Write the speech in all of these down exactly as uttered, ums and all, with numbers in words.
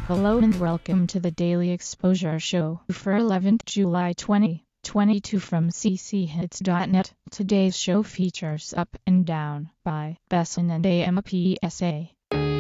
Hello and welcome to the Daily Exposure Show for eleventh July twenty twenty-two from c c hits dot net. Today's show features Up and Down by Besson and A M P S A.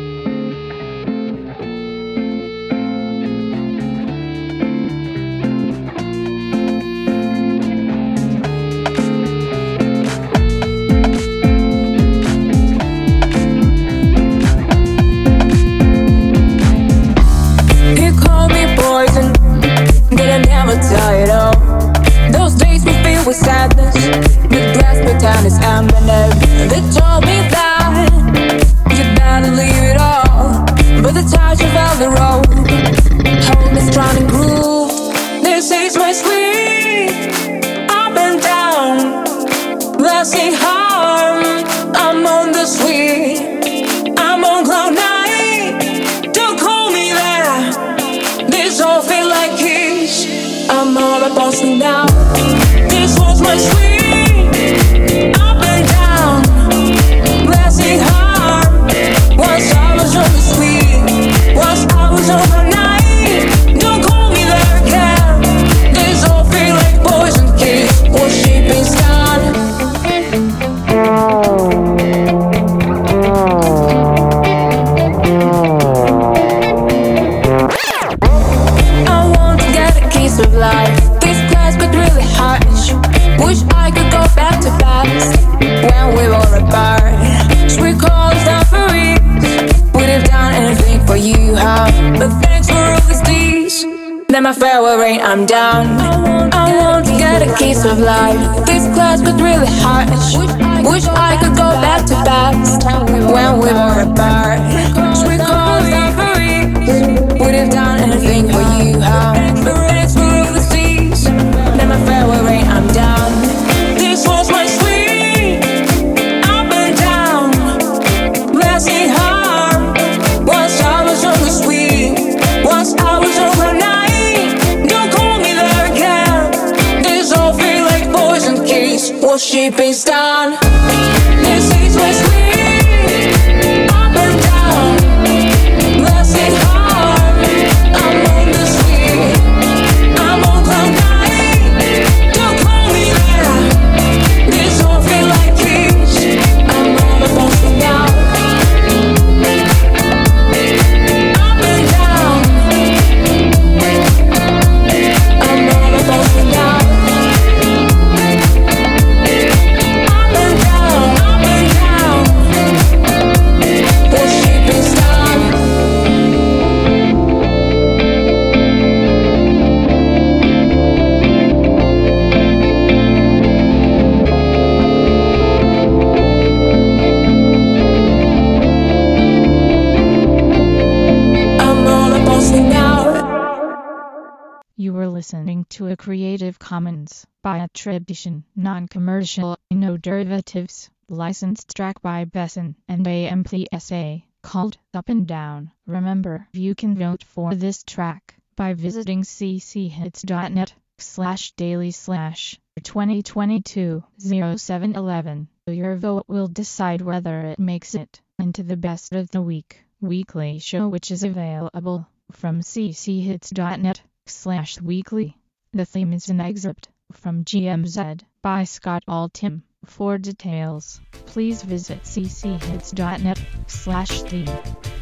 Tell it all. Those days were filled with sadness, regret, but time is emblem. They told me that you'd better leave it all, but the touch of the road hold me strong and groove. This is my sweet up and down, blessing harm. I'm on the sweet, I'm on cloud nine. Don't call me there. This all feel like kiss. I'm all up on me now. This was my sweet up and down, blessing harm. Once I was on the sweet, once I was on the night. Don't call me there again. This all feel like poison kiss, worshiping sun. I want to get a kiss of life. This place got really harsh. Wish I could go back to past when we were apart. Sweet calls down for reals. Would have done anything for you, huh? But thanks for all these days. Then my farewell rain, I'm down. I want to get a kiss of life. This class got really harsh. Wish I could go back to past when we were apart. Sweet calls down for reals. Would have done anything for you, huh? But thanks for all the seas. Then my farewell rain, I'm down. This was my sweet up and down, blessing harm. Once I was on the sweet, once I was on the night. Don't call me there again. This all feel like poison kiss, worshiping stun. This is my sweet up and down, blessing harm. I'm on the sweet, I'm on cloud nine. Don't call me there. This all feel like kiss. I'm all up on me now. Up and down. I'm all up on me now. Up and down, up and down. Worshiping sun. I'm all up on me now. You were listening to a Creative Commons by attribution, non-commercial, no derivatives, licensed track by Besson and A M P S A, called Up and Down. Remember, you can vote for this track by visiting c c hits dot net slash daily slash twenty twenty-two oh seven eleven. Your vote will decide whether it makes it into the best of the week weekly show, which is available from c c hits dot net slash weekly. The theme is an excerpt from G M Z by Scott Altham. For details, please visit c c hits dot net slash theme.